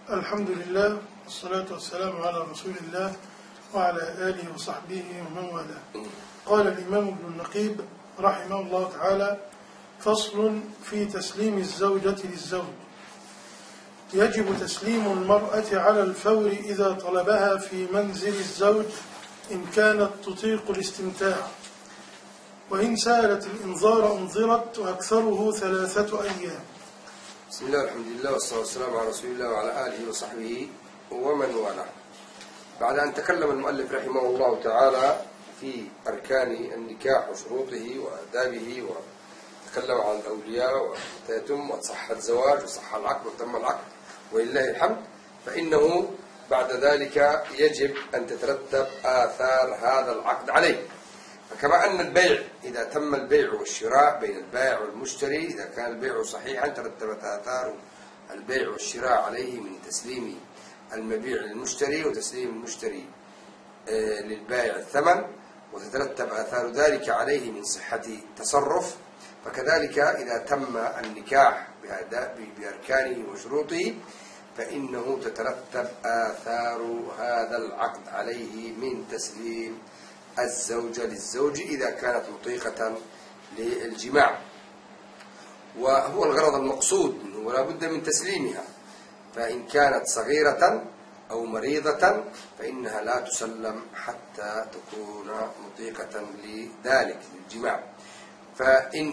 الحمد لله والصلاة والسلام على رسول الله وعلى آله وصحبه ومن والاه. قال الإمام ابن النقيب رحمه الله تعالى: فصل في تسليم الزوجة للزوج. يجب تسليم المرأة على الفور إذا طلبها في منزل الزوج إن كانت تطيق الاستمتاع، وإن سألت الإنظار أنظرت، وأكثره 3 أيام. بسم الله والحمد لله والصلاة والسلام على رسول الله وعلى آله وصحبه ومن والاه. بعد أن تكلم المؤلف رحمه الله تعالى في أركان النكاح وشروطه وآدابه، وتكلم عن الأولياء ومتى يتم وصح الزواج وصح العقد وتم العقد ولله الحمد، فإنه بعد ذلك يجب أن تترتب آثار هذا العقد عليه. فكما أن البيع إذا تم البيع والشراء بين البائع والمشتري، إذا كان البيع صحيحا ترتبت آثار البيع والشراء عليه من تسليم المبيع للمشتري وتسليم المشتري للبائع الثمن، وتترتب آثار ذلك عليه من صحة تصرف. فكذلك إذا تم النكاح بأركانه وشروطه فإنه تترتب آثار هذا العقد عليه من تسليم الزوجة للزوج إذا كانت مطيقة للجماع، وهو الغرض المقصود منه، ولا بد من تسليمها. فإن كانت صغيرة أو مريضة فإنها لا تسلم حتى تكون مطيقة لذلك للجماع. فإن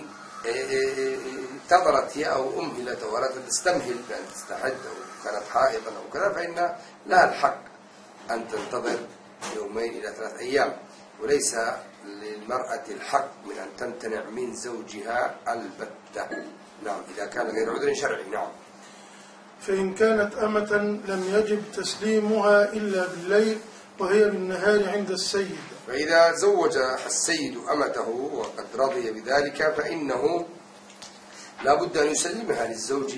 انتظرت هي أو أمهلت وأرادت تستمهل بأن تستحد أو كانت حائضا أو كذا، فإن لها الحق أن تنتظر 2 إلى 3 أيام، وليس للمرأة الحق من أن تمتنع من زوجها البتة. نعم، إذا كان غير عذر شرعي. نعم. فإن كانت أمة لم يجب تسليمها إلا بالليل وهي بالنهار عند السيد. فإذا زوج السيد أمته وقد رضي بذلك فإنه لا بد أن يسلمها للزوج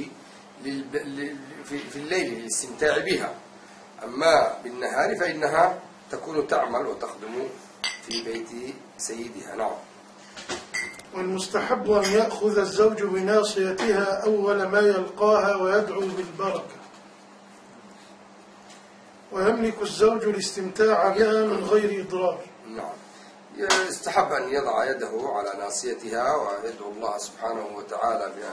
في الليل للاستمتاع بها. أما بالنهار فإنها تكون تعمل وتخدم في بيت سيدها. نعم. والمستحب أن يأخذ الزوج بناصيتها أول ما يلقاها ويدعو بالبركة، ويملك الزوج الاستمتاع بها من غير إضرار. نعم. يستحب أن يضع يده على ناصيتها ويدعو الله سبحانه وتعالى بأن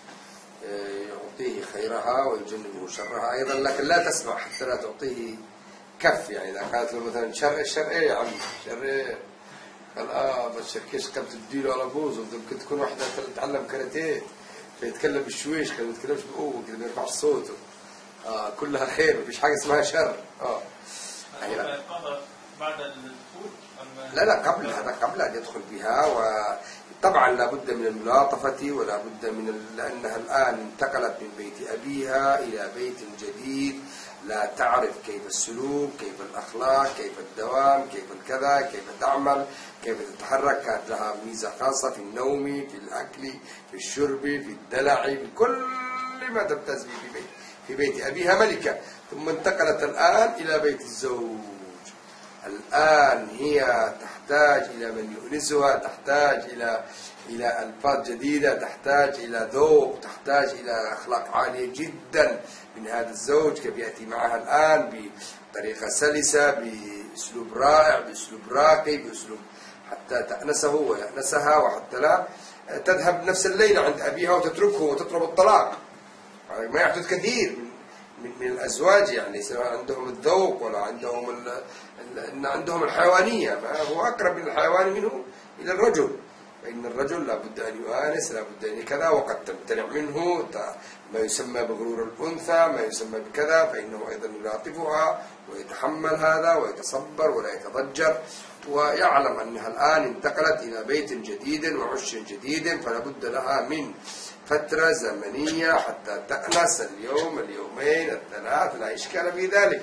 يعطيه خيرها ويجنبه شرها أيضا، لكن لا تسمع حتى لا تعطيه كف. يعني إذا كانت له مثلا الشر إيه يا عم شر إيه، قال بس كيش كم تديله على بوز، ممكن تكون واحدة تتعلم كاراتيه فيتكلم بشويش، كان ما يتكلمش بقوة كده ما يرفعش صوته. كلها خير، مفيش حاجة اسمها شر. يعني بعد الدخول لا قبل هذا، قبل أن يدخل بها. وطبعا لا بد من الملاطفة ولا بد من لأنها الآن انتقلت من بيت أبيها إلى بيت جديد، لا تعرف كيف السلوك، كيف الأخلاق، كيف الدوام، كيف الكذا، كيف تعمل، كيف تتحرك. كانت لها ميزة خاصة في النوم، في الأكل، في الشرب، في الدلع، في كل ما تمتاز به في بيت أبيها ملكة. ثم انتقلت الآن إلى بيت الزوج. الآن هي تحتاج إلى من يؤنسها، تحتاج إلى ألفاظ جديدة، تحتاج إلى ذوق، تحتاج إلى أخلاق عالية جدا من هذا الزوج. كيف يأتي معها الآن بطريقة سلسة، بأسلوب رائع، بأسلوب راقي، بأسلوب حتى تأنسه ويأنسها، وحتى لا تذهب نفس الليلة عند أبيها وتتركه وتطلب الطلاق. ما يحدث كثير من الأزواج، يعني سواء عندهم الذوق ولا عندهم الحيوانية، فهو أقرب من الحيوان منه إلى الرجل. فإن الرجل لا بد أن يؤانس، لا بد أن كذا، وقد تمتنع منه ما يسمى بغرور الأنثى، ما يسمى بكذا، فإنه أيضا يلاطفها ويتحمل هذا ويتصبر ولا يتضجر، ويعلم أنها الآن انتقلت إلى بيت جديد وعش جديد، فلا بد لها من فترة زمنية حتى تأنس اليوم، اليومين، الثلاث، لا إشكال في ذلك،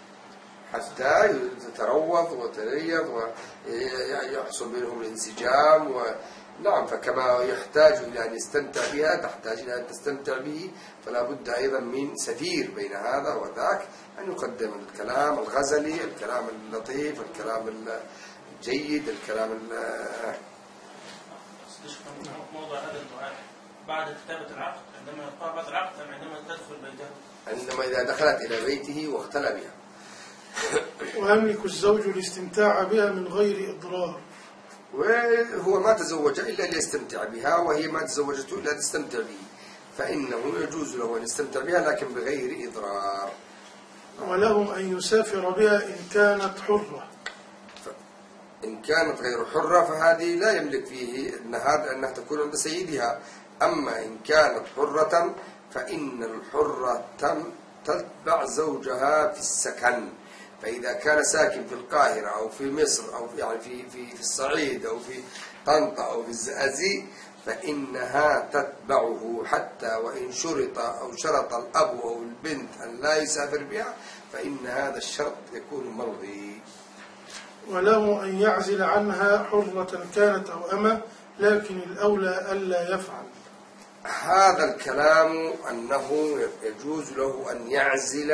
حتى تتروض وتريض ويحصل بينهم الانسجام. نعم. فكما يحتاج إلى أن يستمتع بها تحتاج إلى أن تستمتع به، فلا بد أيضا من سفير بين هذا وذاك، أن يقدم الكلام الغزلي، الكلام اللطيف، الكلام الجيد، الكلام موضوع هذا الدعاء بعد كتابة العقد عندما يقع بعد العقد أم عندما تدخل بيته؟ عندما إذا دخلت إلى بيته واختلى بها. ويملك الزوج الاستمتاع بها من غير إضرار. وهو ما تزوج إلا ليستمتع بها، وهي ما تزوجته إلا تستمتع به، فإنه يجوز له أن يستمتع بها لكن بغير إضرار. وله أن يسافر بها إن كانت حرة. إن كانت غير حرة فهذه لا يملك فيه أنها تكون عند سيدها. أما إن كانت حرة فإن الحرة تتبع زوجها في السكن، فإذا كان ساكن في القاهرة أو في مصر أو يعني في الصعيد أو في طنطا أو في الزقازيق فإنها تتبعه، حتى وإن شرط الأب أو البنت أن لا يسافر بها فإن هذا الشرط يكون ملغي. وله أن يعزل عنها حرة كانت أو أمة، لكن الأولى ألا يفعل. هذا الكلام أنه يجوز له أن يعزل،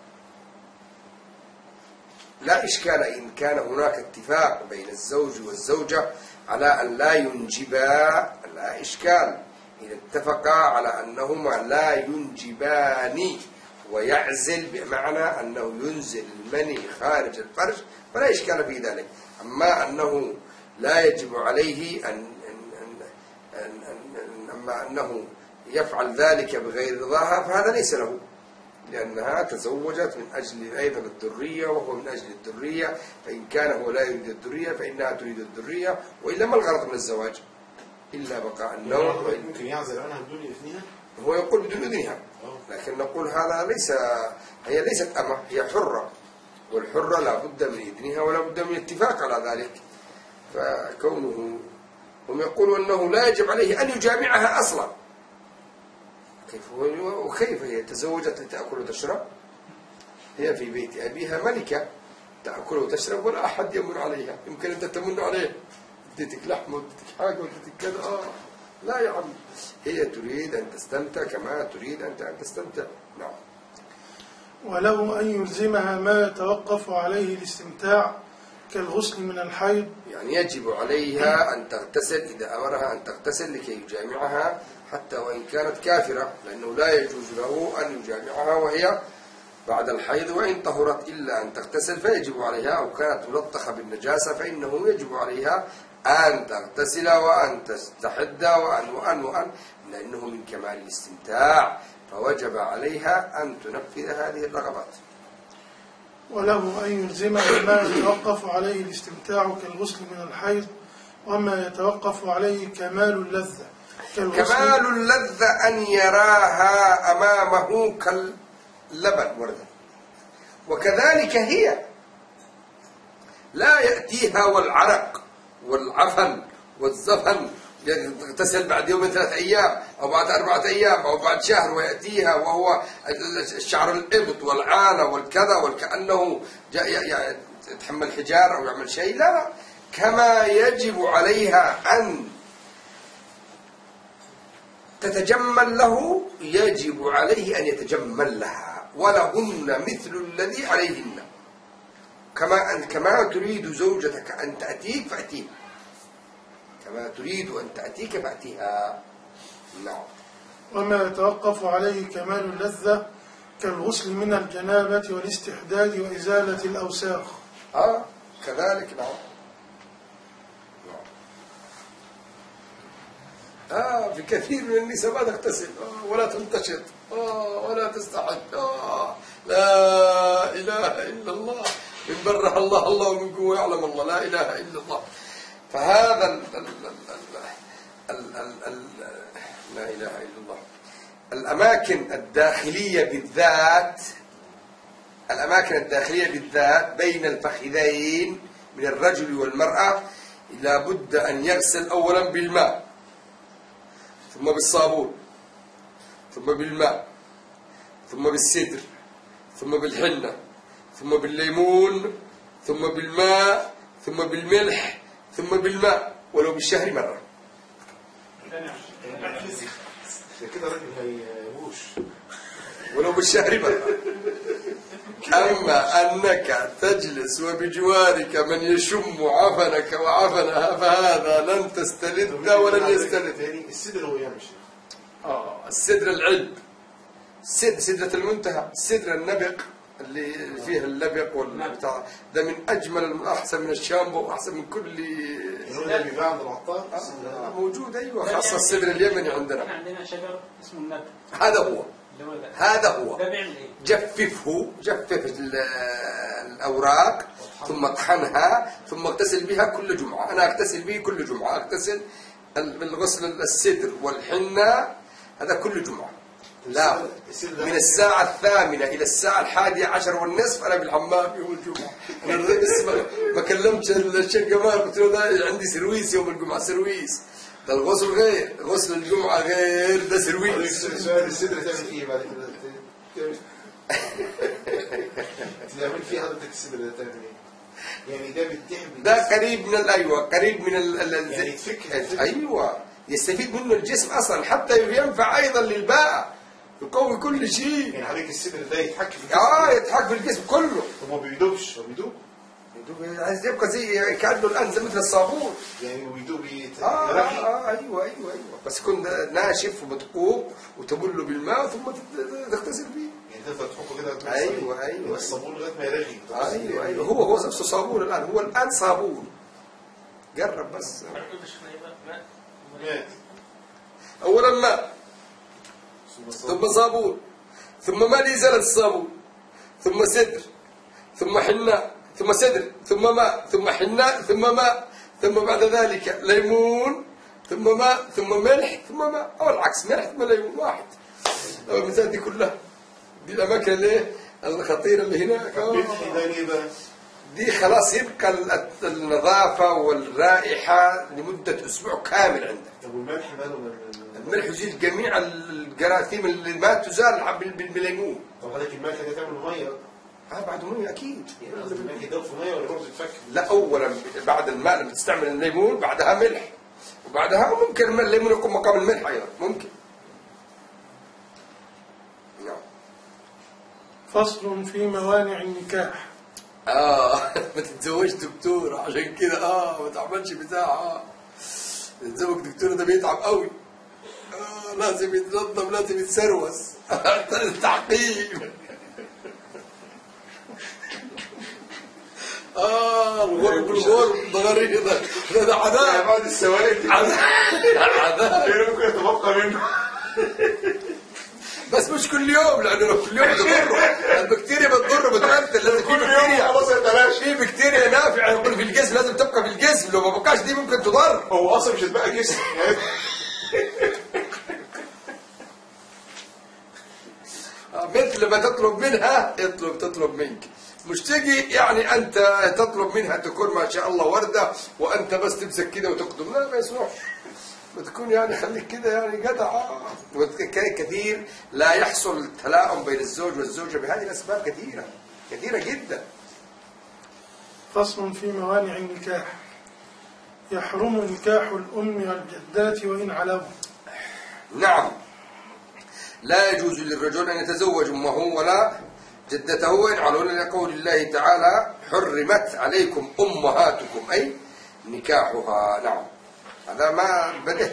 لا إشكال إن كان هناك اتفاق بين الزوج والزوجة على أن لا ينجبا، لا إشكال إذا اتفقا على أنهما لا ينجبان، ويعزل بمعنى أنه ينزل المني خارج الفرج فلا إشكال في ذلك. أما أنه لا يجب عليه أما أنه يفعل ذلك بغير رضاها فهذا ليس له، لأنها تزوجت من أجل أيضا الذرية وهو من أجل الذرية، فإن كان هو لا يريد الذرية فإنها تريد الذرية، وإلا ما الغرض من الزواج إلا بقاء النوع. ممكن يعزل عنها بدون إذنها؟ هو يقول بدون إذنها، لكن نقول هذا هي ليست أمة، هي حرة، والحرة لا بد من إذنها ولا بد من الاتفاق على ذلك. فكونه هم يقولوا أنه لا يجب عليه أن يجامعها أصلا، وكيف هي تزوجت لتأكل وتشرب؟ هي في بيت أبيها ملكة تأكل وتشرب ولا أحد يمن عليها. يمكن أنت تمن عليه، اديتك لحمة واديتك حاجة واديتك كذا، لا يا عم، هي تريد أن تستمتع كما تريد أنت أن تستمتع. نعم. وله أن يلزمها ما يتوقف عليه الاستمتاع كالغسل من الحيض، يعني يجب عليها أن تغتسل إذا أمرها أن تغتسل لكي يجامعها حتى وإن كانت كافرة، لأنه لا يجوز له أن يجامعها وهي بعد الحيض، وإن طهرت إلا أن تغتسل فيجب عليها، أو كانت ملطخة بالنجاسة فإنه يجب عليها أن تغتسل وأن تستحد وأن لأنه من كمال الاستمتاع، فوجب عليها أن تنفذ هذه الرغبات. وله أن يلزمها ما يتوقف عليه الاستمتاع كالغسل من الحيض، وما يتوقف عليه كمال اللذة. كمال اللذة أن يراها أمامه كاللبن وردا، وكذلك هي لا يأتيها والعرق والعفن والزفن، يغتسل بعد يوم 3 أيام أو بعد 4 أيام أو بعد شهر، ويأتيها وهو الشعر الإبط والعانة والكذا وكأنه يتحمل حجار أو يعمل شيء. لا، كما يجب عليها أن تتجمل له يجب عليه أن يتجمل لها، ولهن مثل الذي عليهن. كما تريد زوجتك أن تأتيك فأتيها، كما تريد أن تأتيك فأتيها. نعم. وما يتوقف عليه كمال اللذة كالغسل من الجنابة والاستحداد وإزالة الأوساخ. كذلك. نعم. في كثير من النساء ما تغتسل ولا تنتشط ولا تستحد. لا إله إلا الله، من برها الله ومن قوة يعلم الله، لا إله إلا الله. فهذا لا إله إلا الله. الأماكن الداخلية بالذات بين الفخذين من الرجل والمرأة لا بد أن يغسل أولا بالماء، ثم بالصابون، ثم بالماء، ثم بالسدر، ثم بالحنة، ثم بالليمون، ثم بالماء، ثم بالملح، ثم بالماء، ولو بالشهر مرة. كده راجل هيبوش ولو بالشهر مرة. أما أنك تجلس وبجوارك من يشم عفنك وعفنها فهذا لن تستلذ ولن يستلذ. السدر هو يمشي. السدر العلب، سدرة المنتهى، سدر النبق اللي فيه اللبق والبتاع ده من أجمل أحسن من الشامبو وأحسن من كل. هو ده بيباع عند العطار؟ موجود أيوة، خاصة السدر اليمني عندنا. عندنا شجر اسمه النبق. هذا هو. هذا هو. ده بيعمل إيه؟ جفف الأوراق ثم اطحنها ثم اغتسل بها كل جمعة. أنا أغتسل به كل جمعة، أغتسل بالغسل السدر والحنة هذا كل جمعة. لا، من الساعة 8 إلى الساعة 11:30 أنا بالحمام يوم الجمعة. أنا بس ما كلمتش الشيخ جمال، قلت له ده عندي سرويس يوم الجمعة. سرويس ده الغسل غير، غسل الجمعة غير، ده سرويس. سؤال السدر تعمل فيه بعد كده؟ تعمل فيه حضرتك السدر ده تعمل ايه؟ يعني ده بيتهم ده قريب من ايوه، قريب من يعني يتفك. ايوه، يستفيد منه الجسم اصلا، حتى ينفع ايضا للباء، يقوي كل شيء. يعني حضرتك السدر ده يتحك في الجسم؟ يتحك في الجسم كله. وما بيدوبش؟ هو بيدوب؟ عايز يبقى زي كأنه الآن زي مثل الصابون. يعني ويدوب ايوه، بس يكون ناشف ومدقوق وتبله بالماء ثم تغتسل فيه. يعني تفضل تحطه كده. ايوه الصابون لغايه ما يرغي. ايوه هو نفسه صابون الآن، هو الآن صابون. جرب بس. ماء. أولا ماء ثم صابون ثم ماء لإزالة الصابون ثم سدر ثم حناء ثم سدر ثم ماء ثم حناء ثم ماء ثم بعد ذلك ليمون ثم ماء ثم ملح ثم ماء، أو العكس، ملح ثم ليمون واحد. المثال دي كلها دي الأماكن اللي الخطيرة اللي هناك. دي خلاص يبقى النظافة والرائحة لمدة أسبوع كامل عندك. طب والملح ماله؟ الملح يزيل جميع الجراثيم اللي ما تزال بالليمون. طب حضرتك الملح ده تعمل ميه؟ بعد ميه اكيد. يعني قصدي الملح يدوب في ميه ولا برضه يتفك؟ لا، اولا بعد الماء لما تستعمل الليمون بعدها ملح، وبعدها ممكن الليمون يكون مقام الملح ايضا ممكن. نعم. فصل في موانع النكاح. ما تتزوجش دكتور عشان كده ما تعملش بتاع تتزوج دكتور ده بيتعب قوي. لازم يتنظم، لازم يتسروس. التعقيم. الغرب ده غريب، ده عذاب. بعد السوائل دي عذاب ممكن يتبقى منه. بس مش كل يوم، لانه لو كل يوم تضره. البكتيريا بتضر بتقتل، لازم في بكتيريا. خلاص يتلاشى. في بكتيريا نافعه يكون في الجسم لازم تبقى في الجسم، لو ما بقاش دي ممكن تضر. هو اصلا مش هتبقى جسم. مثل ما تطلب منها تطلب منك، مش تجي يعني أنت تطلب منها تكون ما شاء الله وردة وأنت بس تمسك كده وتقدم. لا، ما يصلحش. بتكون يعني خليك كده يعني جدع. كثير لا يحصل التلاؤم بين الزوج والزوجة بهذه الأسباب كثيرة جدا. فصل في موانع النكاح. يحرم نكاح الأم والجدات وإن علوا. نعم، لا يجوز للرجل أن يتزوج أمه ولا جدته وإن علوا، لقول الله تعالى: حرمت عليكم أمهاتكم، أي نكاحها. نعم، هذا ما بدأ.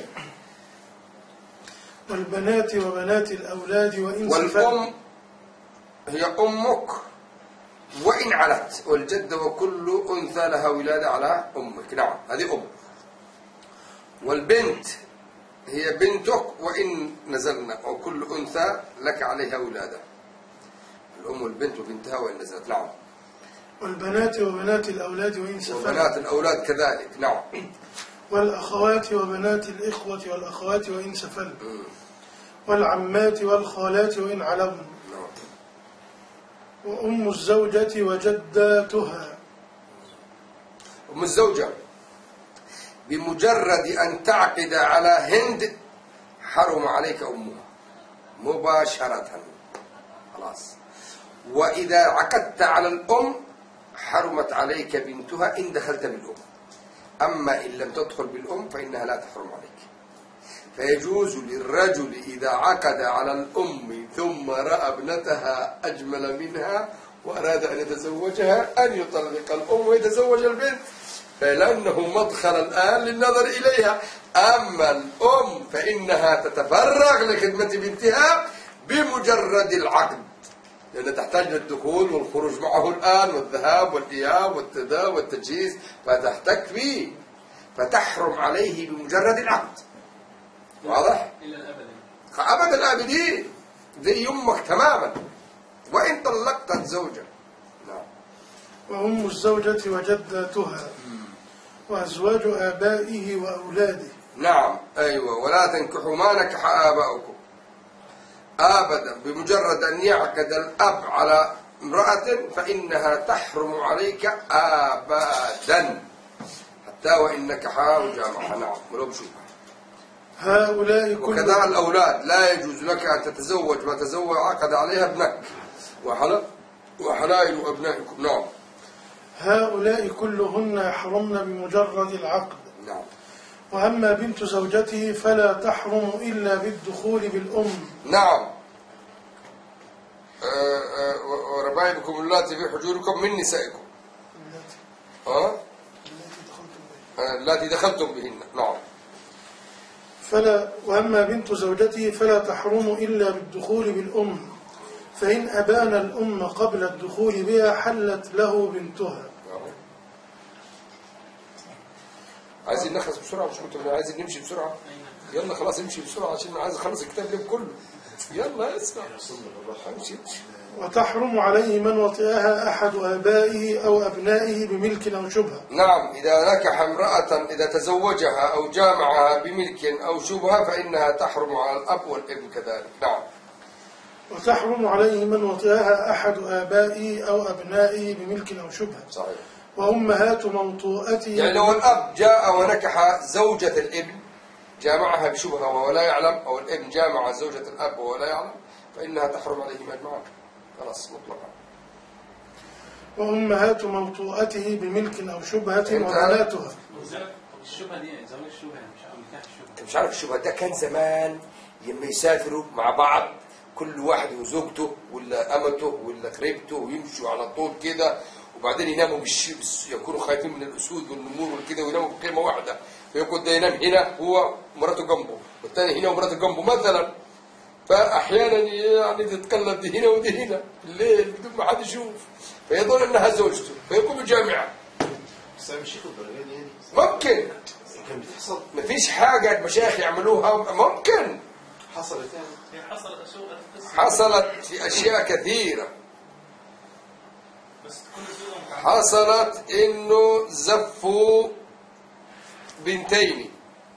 والبنات وبنات الأولاد وإن والأم هي أمك وإن علت، والجد وكل أنثى لها ولادة على أمك. نعم، هذه أم. والبنت هي بنتك وإن نزلنا، وكل أنثى لك عليها ولادة. الأم والبنت وبنتها وإن نزلت. نعم. والبنات وبنات الأولاد وإن سفلت. وبنات الأولاد كذلك. نعم. والأخوات وبنات الإخوة والأخوات وإن سفلت. والعمات والخالات وإن علون. وأم الزوجة وجداتها. أم الزوجة بمجرد أن تعقد على هند حرم عليك أمها مباشرة، خلاص. وإذا عقدت على الأم حرمت عليك بنتها إن دخلت بالأم. أما إن لم تدخل بالأم فإنها لا تحرم عليك. فيجوز للرجل إذا عقد على الأم ثم رأى ابنتها أجمل منها وأراد أن يتزوجها أن يطلق الأم ويتزوج البنت. لأنه مدخل الآن للنظر إليها. أما الأم فإنها تتفرغ لخدمة بنتها بمجرد العقد، لأنها تحتاج للدخول والخروج معه الآن والذهاب والإياب والتجهيز، فتحتك به، فتحرم عليه بمجرد العقد. واضح؟ إلى الأبد. أبد الآبدين، زي أمك تماما وإن طلقت الزوجة. نعم. وأم الزوجة وجداتها وأزواج آبائه وأولاده. نعم أيوة. ولا تنكحوا ما نكح آباؤكم أبدا، بمجرد أن يعقد الأب على امرأة فإنها تحرم عليك أبدا، حتى وإن نكحها وجامعها. نعم ولو بشوفها. هؤلاء وكذا الأولاد لا يجوز لك أن تتزوج ما تزوج عقد عليها ابنك وحلائل أبنائكم. نعم. هؤلاء كلهن يحرمن بمجرد العقد. نعم. وأما بنت زوجته فلا تحرم إلا بالدخول بالأم. نعم. وربائبكم اللاتي في حجوركم من نسائكم اللاتي دخلتم بهن. نعم. وأما بنت زوجته فلا تحرم إلا بالدخول بالأم، فإن أبان الأم قبل الدخول بها حلت له بنتها. عايزين نخلص بسرعة، مش كنت عايزين نمشي بسرعة؟ يلا خلاص امشي بسرعة عشان عايز اخلص الكتاب اليوم كله. يلا اسمع. امشي. وتحرم عليه من وطئها أحد آبائه أو أبنائه بملك أو شبهة. نعم. إذا نكح امرأة إذا تزوجها أو جامعها بملك أو شبهة فإنها تحرم على الأب والابن كذلك. نعم. وتحرم عليه من وطئها أحد آبائه أو أبنائه بملك أو شبهة. صحيح. وأمهات موطوءته، يعني لو الأب جاء ونكح زوجة الابن جامعها بشبهة وهو لا يعلم، أو الابن جامع زوجة الأب وهو لا يعلم، فإنها تحرم عليهم أجمعين خلاص مطلقا. وأمهات موطوءته بملك أو شبهة وبناتها. الشبهة دي زوج الشبهة مش عارف الشبهة ده كان زمان لما يسافروا مع بعض كل واحد وزوجته ولا أمته ولا قريبته ويمشوا على طول كده، وبعدين يناموا يكونوا خايفين من الأسود والنمور وكده، ويناموا بقيمة واحدة، فيقول ده ينام هنا هو ومراته جنبه، والثاني هنا ومراته جنبه مثلا، فأحيانا يعني تتقلب دي هنا ودي هنا بالليل بدون ما حد يشوف، فيظن أنها زوجته فيقوم الجامعة. بس أنا مش شايف الدرجة دي يعني. ممكن. كان بتحصل. مفيش حاجة المشايخ يعملوها. ممكن. حصلت يعني. حصلت في أشياء كثيرة. حصلت إنه زفوا بنتين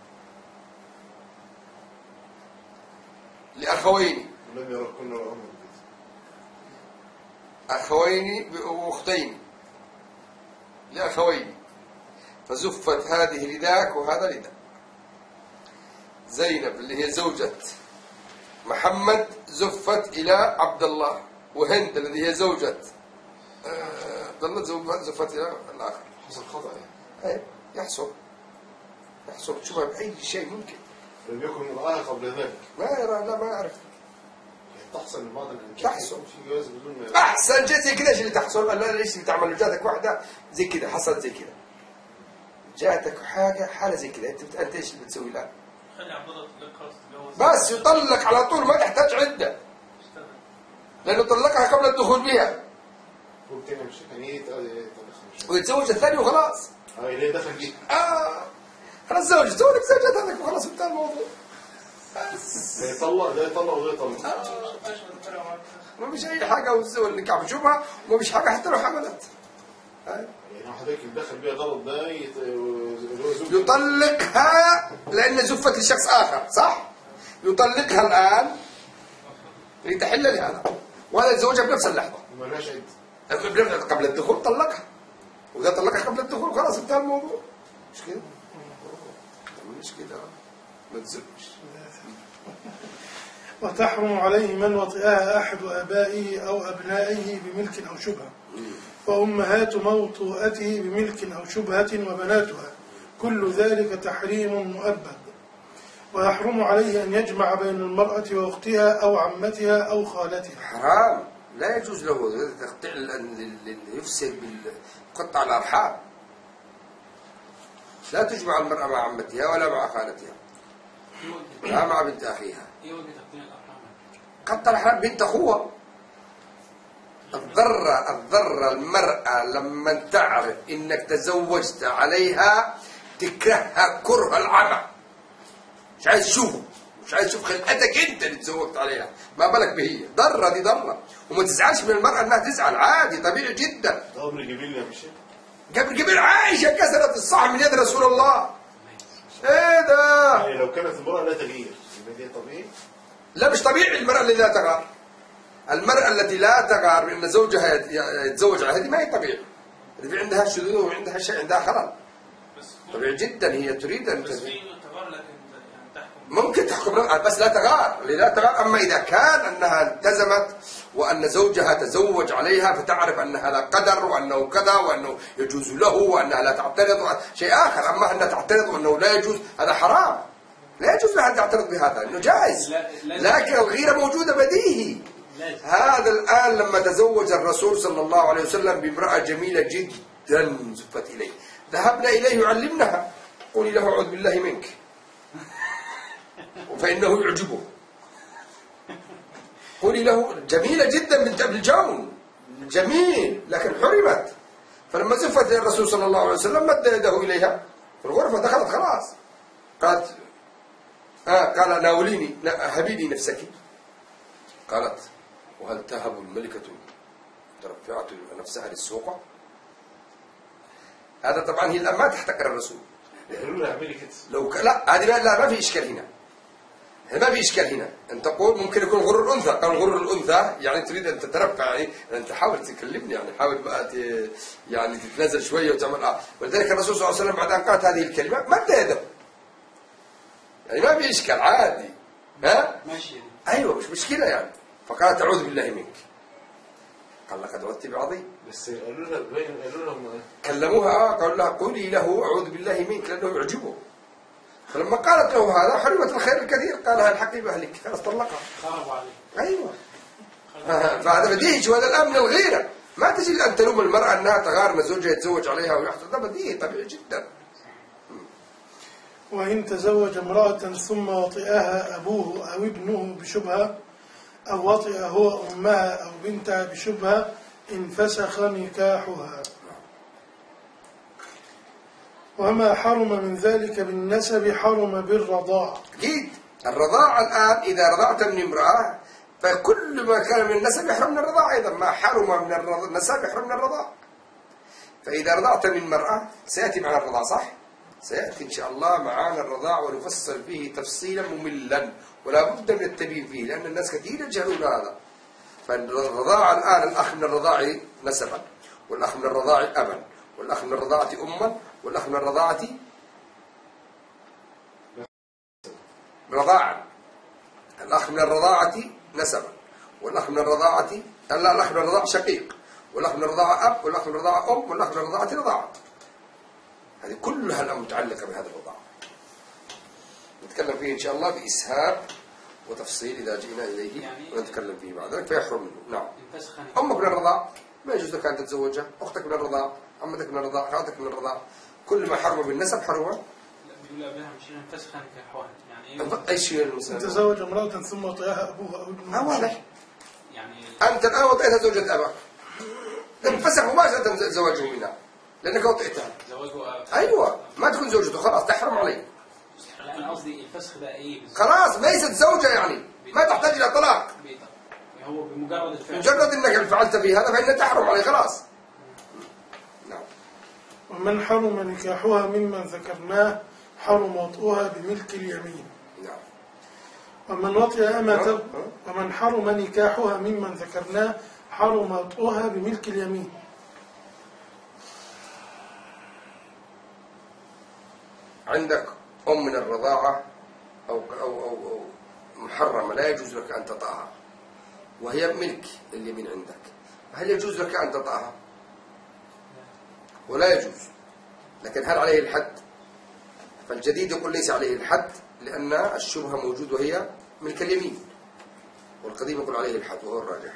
لأخوين، ولم يركن أم أخوين وأختين لأخوين، فزفت هذه لذاك وهذا لذاك. زينب اللي هي زوجة محمد زفت إلى عبد الله، وهند الذي هي زوجة عبد الله زفت إلى الآخر. حصل خطأ يعني. أي يحصل شبه بأي شيء ممكن. لم يكن رآها قبل ذلك. ما يرى، لا ما يعرف. تحصل من بعض الأنكاح. تحصل في جواز بدون ما أحسن جت زي كده. إيش اللي تحصل؟ لا ليش بتعمل جاتك واحدة زي كده، حصلت زي كده، جاتك حالة زي كده، أنت إيش اللي بتسوي الآن؟ خلي عبد الله يطلقها بس يطلق على طول، ما تحتاج عدة، لأنه طلقها قبل الدخول بها، والتاني مش كان ويتزوج الثاني وخلاص. ليه دخل فيه؟ خلاص زوجك زوجتك وخلاص انتهى الموضوع. بس ده يطلق وده يطلق. ما فيش أي حاجة، والنكاح بشبهة وما فيش حاجة حتى لو حملت. يعني حضرتك اللي دخل بيها غلط ده يطلقها لأن زفت لشخص آخر، صح؟ يطلقها الآن لتحل لهذا، وهذا يتزوجها بنفس اللحظة. ما لهاش عدة. قبل الدخول طلقها، وإذا طلقها قبل الدخول خلاص انتهى الموضوع. مش كده؟ مش كده، ما تزوجش. وتحرم عليه من وطئها أحد آبائه أو أبنائه بملك أو شبهة. وأمهات موطوءته بملك أو شبهة وبناتها، كل ذلك تحريم مؤبد. ويحرم عليه أن يجمع بين المرأة وأختها أو عمتها أو خالتها. حرام، لا يجوز له يفسد بقطع الأرحام. لا تجمع المرأة مع عمتها ولا مع خالتها لا مع بنت أخيها. ايه وجه تقديم الارحام؟ قطع الحرام بنت أخوها. الضرة المرأة لما تعرف إنك تزوجت عليها تكرهها كره العمى، مش عايز تشوفه، مش عايز تشوف خلقتك أنت اللي تزوجت عليها، ما بالك بهي. ضرة دي ضرة، وما تزعلش من المرأة إنها تزعل، عادي طبيعي جدا. ده أمر جميل يا باشا. قبل عائشة كسرت الصحن من يد رسول الله. ايه ده؟ يعني لو كانت المرأة لا تغيير يبقى دي طبيعي؟ لا مش طبيعي. المرأة اللي لا تغار، المرأة التي لا تغار بأن زوجها يتزوج عليها، هذه ما هي طبيعي. هذه عندها شذوذ وعندها شيء، عندها خلل. طبيعي جدا، هي تريد أن بس في تغار لكن يعني تحكم. ممكن تحكم بس لا تغار، اللي لا تغار. أما إذا كان أنها التزمت وأن زوجها تزوج عليها فتعرف أن هذا قدر وأنه كذا وأنه يجوز له وأنها لا تعترض شيء آخر. أما أنها تعترض وأنه لا يجوز، هذا حرام، لا يجوز لها أن تعترض بهذا، إنه جائز. لكن الغيرة موجودة بديهي. هذا الآن لما تزوج الرسول صلى الله عليه وسلم بامرأة جميلة جدا زفت إليه، ذهبنا إليه يعلمنها، قولي له أعوذ بالله منك فإنه يعجبه. قولي له جميلة جدا بنت أبي الجون، جميل، لكن حرمت. فلما زفت الرسول صلى الله عليه وسلم مد يده إليها في الغرفة، دخلت خلاص، قالت قال ناوليني هبيني نفسك. قالت وهل تهب الملكة ترفعت نفسها للسوق؟ هذا طبعا هي الآن ما تحتقر الرسول. يقولوا لها ملكة. لا هذه لا، ما في إشكال هنا، ما في إشكال هنا. أن تقول ممكن يكون غرور الأنثى، قال غرور الأنثى يعني تريد أن تترفع، يعني أنت حاول تكلمني، يعني حاول بقى يعني تتنازل شوية وتعمل ولذلك الرسول صلى الله عليه وسلم بعد أن قالت هذه الكلمة مد يده، يعني ما في إشكال، عادي. ماشي. أيوة مش مشكلة يعني. فقالت أعوذ بالله منك. قال لقد عدت بعظيم. بس قالوا لهم كلموها قالوا لها قولي له أعوذ بالله منك لأنه يعجبه. فلما قالت له هذا حرمت الخير الكثير، قالها الحقي بأهلك، خلاص طلقها. خربوا عليه. أيوة. فهذا بديهي، وهذا الآن من الغيرة. ما تجي أن تلوم المرأة أنها تغار أن زوجها يتزوج عليها ويحصل، ده بديهي طبيعي جدا. وإن تزوج امرأة ثم وطئها أبوه أو ابنه بشبهة، أو وطئ هو أمها أو بنتها بشبهة، انفسخ نكاحها. وما حرم من ذلك بالنسب حرم بالرضاع. أكيد الرضاعة الآن إذا رضعت من امرأة فكل ما كان من النسب يحرم من الرضاعة أيضا، ما حرم من النسب يحرم من الرضاعة. فإذا رضعت من امرأة سيأتي معنا الرضاعة، صح؟ سيأتي إن شاء الله معنا الرضاعة ونفصل فيه تفصيلا مملا ولا بد من التبيين فيه، لأن الناس كثير يجهلون هذا. فالرضاعة الآن الأخ من الرضاعة نسبا، والأخ من الرضاعة أبا، والأخ من الرضاعة أما، والأخ من الرضاعة رضاعا. الأخ من الرضاعة نسبا، والأخ من الرضاعة الأخ من الرضاعة شقيق، والأخ من الرضاعة أب، والأخ من الرضاعة أم، والأخ من الرضاعة رضاعة. هذه كلها الآن متعلقة بهذا الرضاعة. نتكلم فيه إن شاء الله بإسهاب وتفصيل إذا جئنا إليه ونتكلم فيه بعد ذلك فيحرم منه. نعم. أمك من الرضاعة ما يجوز لك أن تتزوجها، أختك من الرضاعة، عمتك من الرضاعة، خالتك من الرضاعة، كل ما حرم بالنسب حرم. لا بيقول قبلها مش انفسخ نكاحها، يعني أي شيء المسلم. تزوج امرأة ثم وطئها أبوها أو ابنها. واضح. يعني أنت الآن وطئتها زوجة أباك، انفسخ مباشرة زواجه منها لأنك وطئتها. زواجه أيوة ما تكون زوجته، خلاص تحرم عليه. لا أنا قصدي الفسخ ده إيه بالظبط؟ خلاص ليست زوجة، يعني ما تحتاج إلى طلاق. هو بمجرد الفعل، مجرد أنك فعلت في هذا فإنه تحرم عليه خلاص. نعم. ومن حرم نكاحها ممن ذكرناه حرم وطئها بملك اليمين. نعم. ومن وطئ أمته، ومن حرم نكاحها ممن ذكرناه حرم وطئها بملك اليمين. عندك أم من الرضاعة أو محرمة لا يجوز لك أن تطأها، وهي ملك اليمين عندك، هل يجوز لك أن تطأها؟ ولا يجوز. لكن هل عليه الحد؟ فالجديد يقول ليس عليه الحد لأن الشبهة موجود وهي ملك اليمين، والقديم يقول عليه الحد وهو الراجح.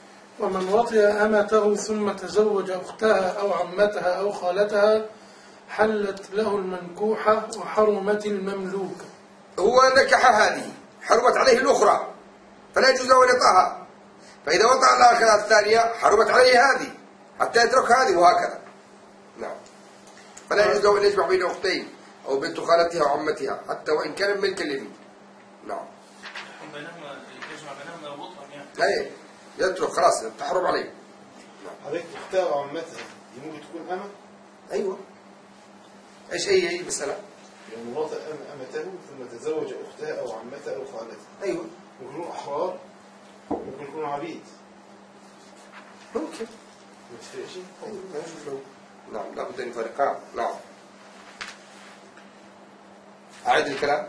ومن وطئ أمته ثم تزوج أختها أو عمتها أو خالتها حلت له المنكوحة وحرمت المملوكة. هو نكح هذه حرمت عليه الأخرى فلا يجوز له أن يطأها، فإذا وطأ الآخرة الثانية حرمت عليه هذه حتى يترك هذه وهكذا. نعم. فلا يجوز له أن يجمع بين أختين أو بنت خالتها وعمتها حتى وإن كان ملكا لليمين. نعم. يجمع بينهما وطئا يعني. أي يترك خلاص تحرم عليه. حضرتك أختها وعمتها دي ممكن تكون أمة؟ أيوة. إيش أي مسألة؟ يعني مرات أمته ثم تزوج أختها أو عمتها أو خالتها. أيوة. ممكن يكونوا أحرار، ممكن يكونوا عبيد. ممكن. ما تفرقش؟ نعم لا بد أن يفرقها. نعم. أعد الكلام.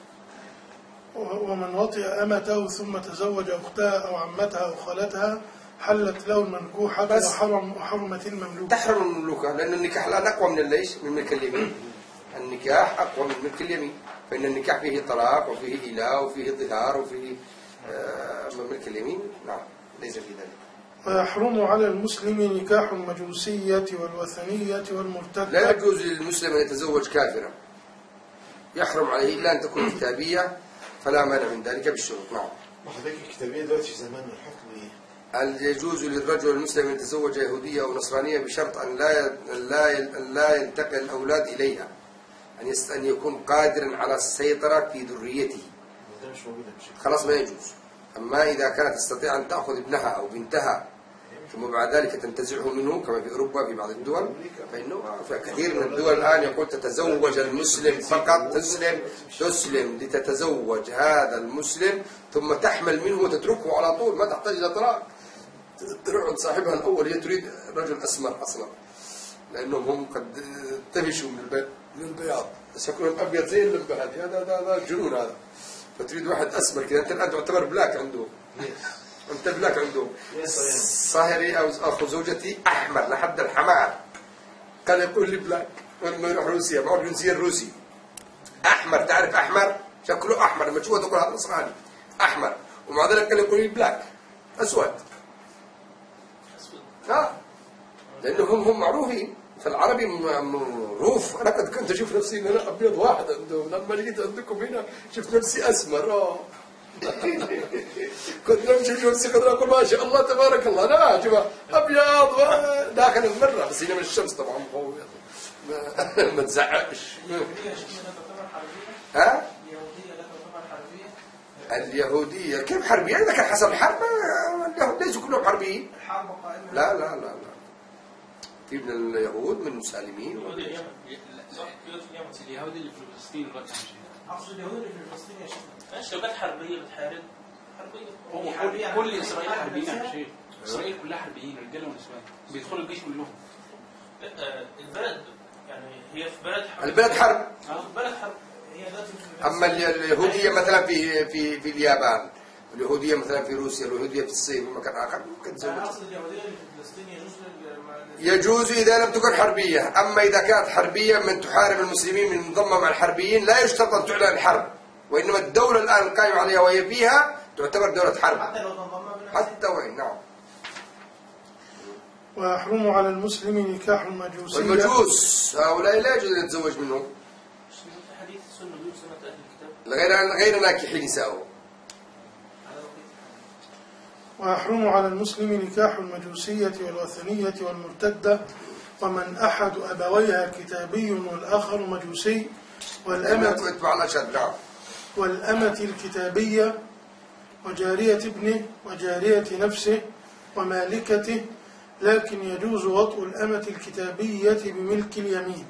ومن وطئ أمته ثم تزوج أختها أو عمتها أو خالتها حلت له المنكوحة وحرمت المملوكة. تحرم المملوكة لأن النكاح الآن أقوى من الليش من ملك اليمين. النكاح أقوى من ملك اليمين، فإن النكاح فيه طلاق وفيه إيلاء وفيه ظهار وفيه ملك اليمين. نعم ليس في ذلك. ويحرم على المسلم نكاح المجوسية والوثنية والمرتدة. لا يجوز للمسلم أن يتزوج كافرا، يحرم عليه إلا أن تكون كتابية فلا مانع من ذلك بالشروط. نعم. وحضرتك الكتابية دلوقتي في زماننا الحكم إيه؟ هل يجوز للرجل المسلم أن يتزوج يهودية أو نصرانية بشرط أن لا ينتقل الأولاد إليها، أن يكون قادرا على السيطرة في ذريته؟ ده مش موجود خلاص ما يجوز. أما إذا كانت تستطيع أن تأخذ ابنها أو بنتها ثم بعد ذلك تنتزعه منه كما في أوروبا في بعض الدول، فإنه في كثير من الدول الآن يقول تتزوج المسلم فقط، تسلم لتتزوج هذا المسلم ثم تحمل منه وتتركه على طول ما تحتاج إلى طلاق. تروح عند صاحبها الأول، هي تريد رجل أسمر أصلا لأنهم هم قد طفشوا من البياض، شكلهم أبيض زي اللمبة هذه، هذا جنون هذا، فتريد واحد أسمر كذا. أنت الآن تعتبر بلاك عندهم، أنت بلاك عندهم. صاهري أو أخو زوجتي أحمر لحد الحمار، كان يقول لي بلاك لما يروح روسيا معه الجنسية الروسي أحمر. تعرف أحمر شكله أحمر، لما تشوفه تقول هذا نصراني أحمر، ومع ذلك كان يقول لي بلاك أسود. لأنهم هم معروفين فالعربي معروف. أنا قد كنت أشوف نفسي إن أنا أبيض واحد عندهم، لما جيت عندكم هنا شفت نفسي أسمر. كنت نمشي نفسي خضراء أقول ما شاء الله تبارك الله. لا شوف أبيض داخل المرة بس هنا من الشمس طبعا ما تزعقش. ها؟ اليهودية كيف حربية؟ إذا كان حسب الحرب اليهود ليسوا كلهم حربيين. لا لا لا لا، في من اليهود من المسالمين. اليهود اللي في فلسطين دلوقتي أقصد اليهود اللي في فلسطين يا شيخ. ماشي، لو كانت حربية بتحارب حربية. كل إسرائيل حربيين يا شيخ. إسرائيل كلها حربيين رجالة ونسوان بيدخلوا الجيش كلهم. البلد يعني هي في بلد حرب. البلد حرب. بلد حرب. أما اليهودية مثلا في اليابان، اليهودية مثلا في روسيا، اليهودية في الصين ومكان آخر ممكن تزوج. أقصد اليهودية اللي في فلسطين يجوز إذا لم تكن حربية. أما إذا كانت حربية من تحارب المسلمين من منضمة مع الحربيين لا يشترط أن تعلن الحرب، وإنما الدولة الآن القائمة عليها وهي فيها تعتبر دولة حرب حتى لو تنضم حتى وإن. نعم. ويحرم على المسلم نكاح المجوسية. والمجوس هؤلاء لا يجوز أن يتزوج منهم حديث السنة بيقول سنة أهل الكتاب غير ناكحي نساءه. ويحرم على المسلم نكاح المجوسية والوثنية والمرتدة ومن أحد أبويها كتابي والآخر مجوسي والأمة الكتابية وجارية ابنه وجارية نفسه ومالكته، لكن يجوز وطء الأمة الكتابية بملك اليمين.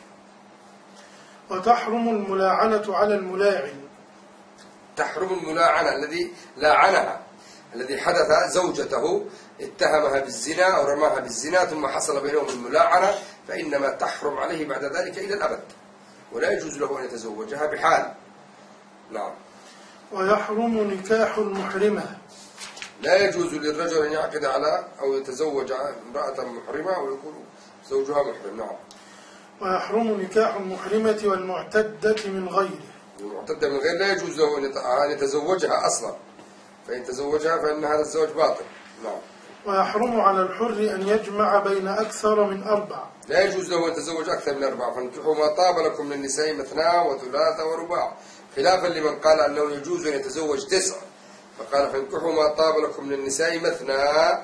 وتحرم الملاعنة على الملاعن. تحرم الملاعنة الذي لاعنها، الذي حدث زوجته اتهمها بالزنا أو رماها بالزنا ثم حصل بينهم الملاعنة، فإنما تحرم عليه بعد ذلك إلى الأبد ولا يجوز له أن يتزوجها بحال. نعم. ويحرم نكاح المحرمة. لا يجوز للرجل أن يعقد على أو يتزوج امرأة محرمة ويكون زوجها محرم. نعم. ويحرم نكاح المحرمة والمعتدة من غيره. المعتدة من غير لا يجوز له أن يتزوجها أصلا، فإن تزوجها فإن هذا الزواج باطل. نعم. ويحرم على الحر أن يجمع بين أكثر من 4. لا يجوز له أن يتزوج أكثر من 4. فانكحوا ما طاب لكم من النساء مثنى وثلاث ورباع، خلافا لمن قال أنه يجوز أن يتزوج 9، فقال فانكحوا ما طاب لكم من النساء مثنى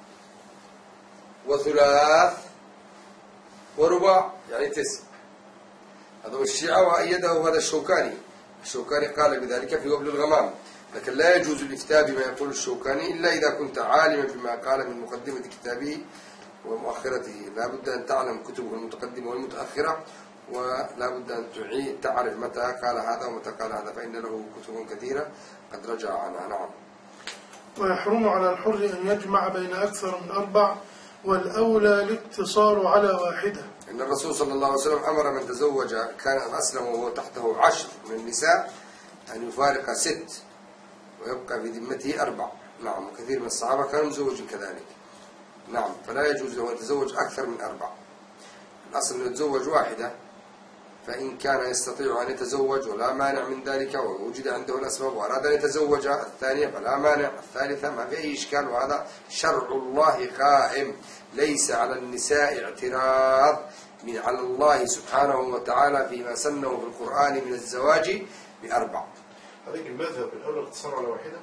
وثلاث ورباع، يعني 9. هذا هو الشيعة وأيده هذا الشوكاني. الشوكاني قال بذلك في وبل الغمام، لكن لا يجوز الإفتاء بما يقول الشوكاني إلا إذا كنت عالما بما قال من مقدمة كتابه ومؤخرته. لا بد أن تعلم كتبه المتقدمة والمتأخرة، ولا بد أن تعرف متى قال هذا ومتى قال هذا، فإن له كتب كثيرة قد رجع عنها. نعم. ويحرم على الحر أن يجمع بين أكثر من 4، والأولى الاقتصار على واحدة. إن الرسول صلى الله عليه وسلم أمر من تزوج كان أسلم وهو تحته 10 من النساء أن يفارق 6 ويبقى في ذمته 4. نعم. وكثير من الصحابة كانوا مزوجين كذلك. نعم. فلا يجوز له أن يتزوج أكثر من 4. الأصل أن يتزوج واحدة، فإن كان يستطيع أن يتزوج ولا مانع من ذلك ووجد عنده الأسباب وأراد أن يتزوج الثانية فلا مانع، الثالثة ما في أي إشكال، وهذا شرع الله قائم. ليس على النساء اعتراض على الله سبحانه وتعالى فيما سنه في القرآن من الزواج ب4. هذيك المذهب الأولى الاقتصار على واحدة.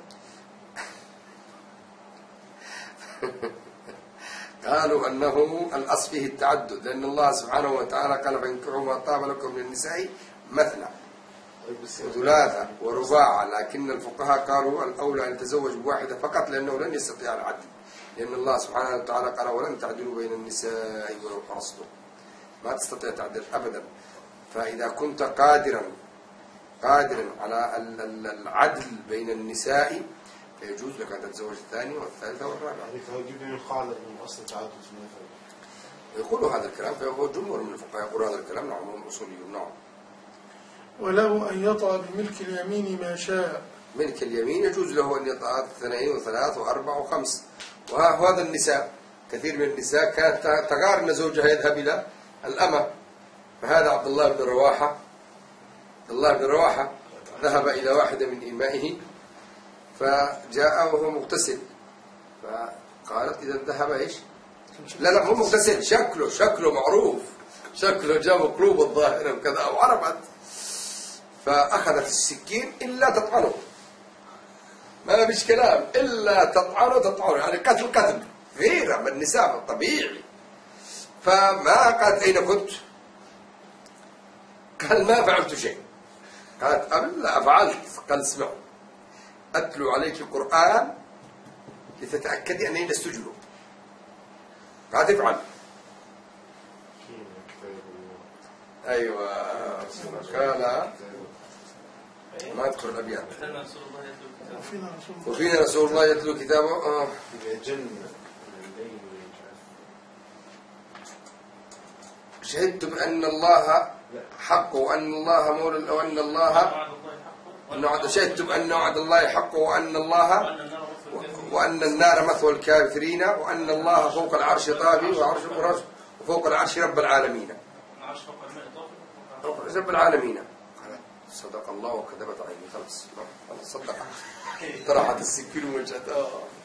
قالوا أنه الأصل فيه التعدد، لأن الله سبحانه وتعالى قال فانكحوا ما طاب لكم من النساء مثنى وثلاثة ورباع، لكن الفقهاء قالوا الأولى أن يتزوج بواحدة فقط لأنه لن يستطيع العدل، لأن الله سبحانه وتعالى قال ولن تعدلوا بين النساء ولو حرصتم، ما تستطيع تعدل أبدا. فإذا كنت قادرا على العدل بين النساء فيجوز لك أن تتزوج الثاني والثالثة والرابعة. هذيك هجيب لي القاعدة من أصل التعدد في المذهب. يقولوا هذا الكلام، فهو جمهور من الفقهاء يقولوا هذا الكلام. نعم. هم أصوليون. نعم. وله أن يطأ بملك اليمين ما شاء. ملك اليمين يجوز له أن يطأ 2 و3 و4 و5. وهذا النساء كثير من النساء كانت تغار أن زوجها يذهب إلى الأمة، فهذا عبد الله بن رواحة ذهب إلى واحدة من إمائه فجاء وهو مغتسل، فقالت إذا ذهب إيش؟ لا مو مغتسل، شكله معروف، شكله جاء مقلوب الظاهرة وكذا، وعرفت فأخذت السكين إلا تطعنه، ما فيش كلام إلا تطعنه، يعني قتل غيرة من النساء الطبيعي. فما قالت أين كنت؟ قال ما فعلت شيء. قالت لا فعلت. قال اسمعوا، أتلو عليك القرآن لتتأكدي أنني لست جنوب. قالت افعل. أيوة. قال ما أذكر الأبيات. وفينا رسول الله يتلو كتابه. شهدت بأن الله حق وأن الله مولى وأن الله شهدت بأن وعد الله حق وأن النار مثوى الكافرين وأن الله فوق العرش طاغي وفوق العرش رب العالمين. رب العالمين. صدق الله وكذبت عيني. خلاص صدق. طرحت السكين ووجهت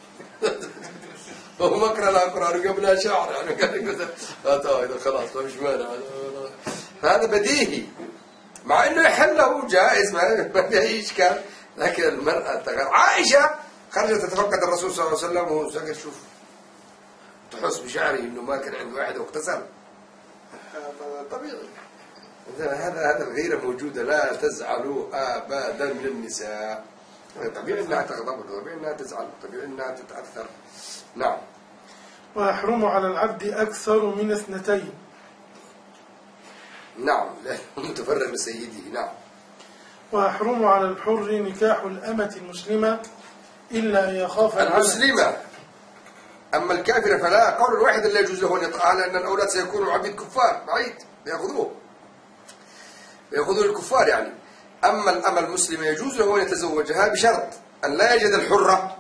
وهو مقرأ القرآن قبلها شعر يعني قال خلاص مش مانع. هذا بديهي، مع انه يحله جائز ما في اي اشكال، لكن المرأة عائشة خرجت تتفقد الرسول صلى الله عليه وسلم وهو ساكت شوف تحس بشعره انه ما كان عنده واحد واغتسل. هذا طبيعي. هذا الغيرة موجودة، لا تزعلوا ابدا من النساء. طبيعي انها تغضب، طبيعي انها تزعل، طبيعي انها تتاثر. نعم. ويحرم على العبد اكثر من 2. نعم، متفرغ لسيده. نعم. ويحرم على الحر نكاح الأمة المسلمة إلا أن يخاف المسلمة. أما الكافر فلا. قول الواحد لا يجوز له أن يطأها لأن الأولاد سيكونوا عبيد كفار بعيد بيأخذوه الكفار يعني. أما الأمة المسلمة يجوز له أن يتزوجها بشرط أن لا يجد الحرة،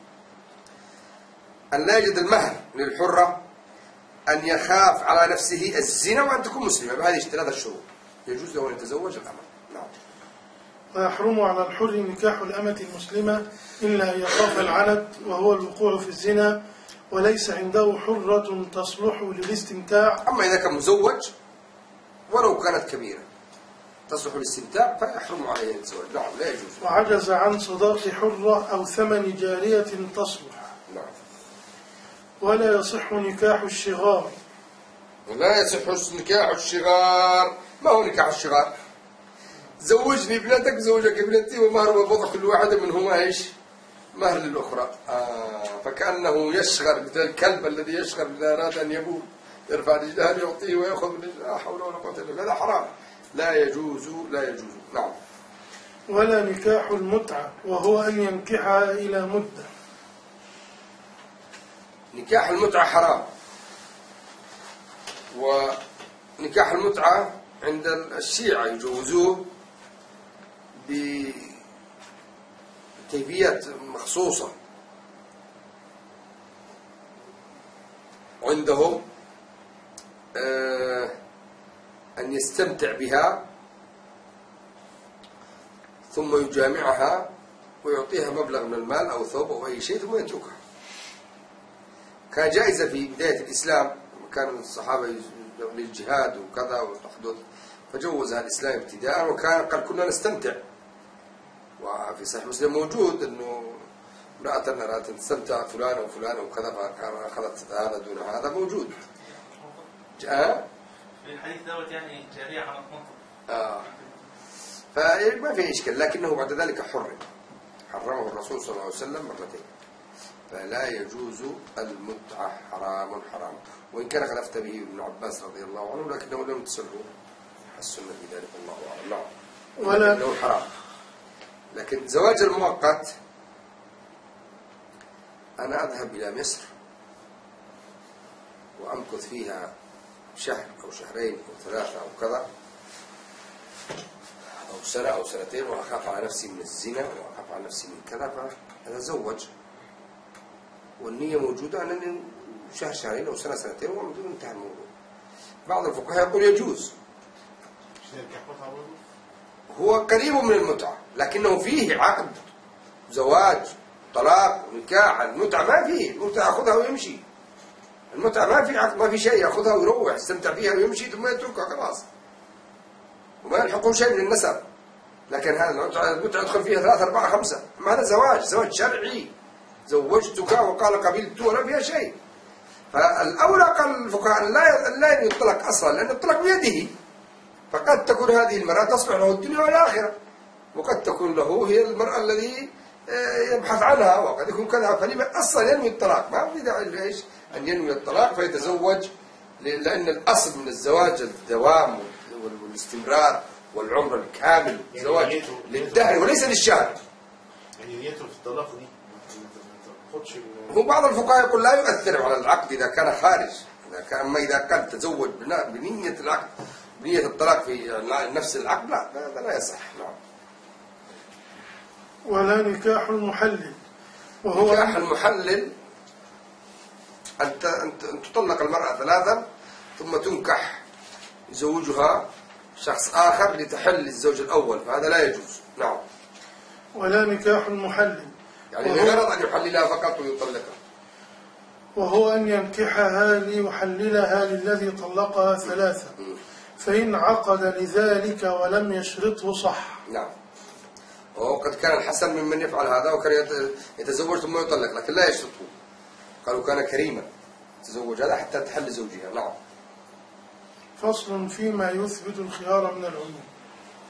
أن لا يجد المهر للحرة، أن يخاف على نفسه الزنا، وأن تكون مسلمة. بهذه 3 شروط يجوز له أن يتزوج الأمة. نعم. ويحرم على الحر نكاح الأمة المسلمة إلا أن يخاف العنت وهو الوقوع في الزنا، وليس عنده حرة تصلح للاستمتاع. أما إذا كان مزوج ولو كانت كبيرة تصلح للاستمتاع فيحرم عليه الزواج. نعم لا يجوز. وعجز عن صداق حرة أو ثمن جارية تصلح. نعم. ولا يصح نكاح الشغار. ولا يصح نكاح الشغار. ما هو نكاح الشغار؟ زوجني ابنتك زوجك ابنتي ومهر وبضع كل واحدة منهما ايش؟ مهر للأخرى. فكأنه يشغر مثل الكلب الذي يشغر إذا أراد أن يبول يرفع رجلها يعطيه ويأخذ من لا حول ولا قوة إلا بالله. هذا حرام لا يجوز لا يجوز. نعم. ولا نكاح المتعة وهو أن ينكحها إلى مدة. نكاح المتعة حرام. ونكاح المتعة عند الشيعة يجوزوه بكيفيات مخصوصة. عندهم أن يستمتع بها ثم يجامعها ويعطيها مبلغ من المال أو ثوب أو أي شيء ثم يتركها. كان جائزة في بداية الإسلام، كان الصحابة للجهاد وكذا وتحدث فجوزها الإسلام ابتداء، وكان قال كنا نستمتع. وفي صحيح مسلم موجود أنه امرأة أرادت أن تستمتع فلان وفلان وكذا فكان أخذت هذا دون هذا موجود. في الحديث دوت يعني جارية على المنطق. فما في إشكال، لكنه بعد ذلك حرمه الرسول صلى الله عليه وسلم مرتين. فلا يجوز المتعة، حرام حرام. وإن كان قد أفتى به ابن عباس رضي الله عنه لكنه لم تسره السنة في ذلك الله أعلم. نعم. ولكنه حرام. لكن زواج المؤقت أنا أذهب إلى مصر وأمكث فيها شهر أو شهرين أو ثلاثة أو كذا أو سنة أو سنتين وأخاف على نفسي من الزنا وأخاف على نفسي من كذا فأتزوج، والنية موجودة أنني شهر شهرين أو سنة سنتين ومن انتهى الموضوع. بعض الفقهاء يقول يجوز. هو قريب من المتعة لكنه فيه عقد زواج طلاق نكاح. المتعة ما فيه، المتعة يأخذها ويمشي. المتعة ما في عقد ما في شيء، يأخذها ويروح يستمتع فيها ويمشي ثم يتركها خلاص وما يلحقه شيء من النسب. لكن هذا المتعة يدخل فيها 3 4 5. أما هذا زواج شرعي، زوجتك وقال قبلت ولا فيها شيء. فالأولى قال الفقهاء لا يطلق أصلا لأن الطلاق بيده. فقد تكون هذه المرأة تصلح له الدنيا والآخرة، وقد تكون له هي المرأة الذي يبحث عنها، وقد يكون كذا. فلما أصلا ينوي الطلاق؟ ما في داعي لإيش أن ينوي الطلاق فيتزوج، لأن الأصل من الزواج الدوام والاستمرار والعمر الكامل، زواج للدهر وليس للشهر. يعني نيته في الطلاق دي هو بعض الفقهاء يقول لا يؤثر على العقد إذا كان خارج. أما إذا كان تزوج بنية العقد بنية الطلاق في نفس العقد لا، هذا لا يصح. نعم. ولا نكاح المحلل وهو نكاح المحلل أن تطلق المرأة 3 ثم تنكح يزوجها شخص آخر لتحل الزوج الأول، فهذا لا يجوز. نعم. ولا نكاح المحلل يعني لغرض أن يحللها فقط ويطلقها، وهو أن ينكحها ليحللها للذي طلقها 3 فإن عقد لذلك ولم يشرطه صح. نعم. وقد كان الحسن ممن يفعل هذا وكان يتزوج ثم يطلق لكن لا يشرطه. قالوا كان كريما تزوج هذا حتى تحل زوجها. نعم. فصل فيما يثبت الخيار من العموم.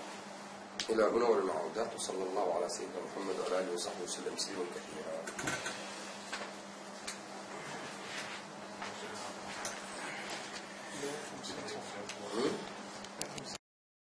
إلى هنا وللعودات، وصلى الله على سيدنا محمد وعلى آله وصحبه وسلم تسليما كثيرا.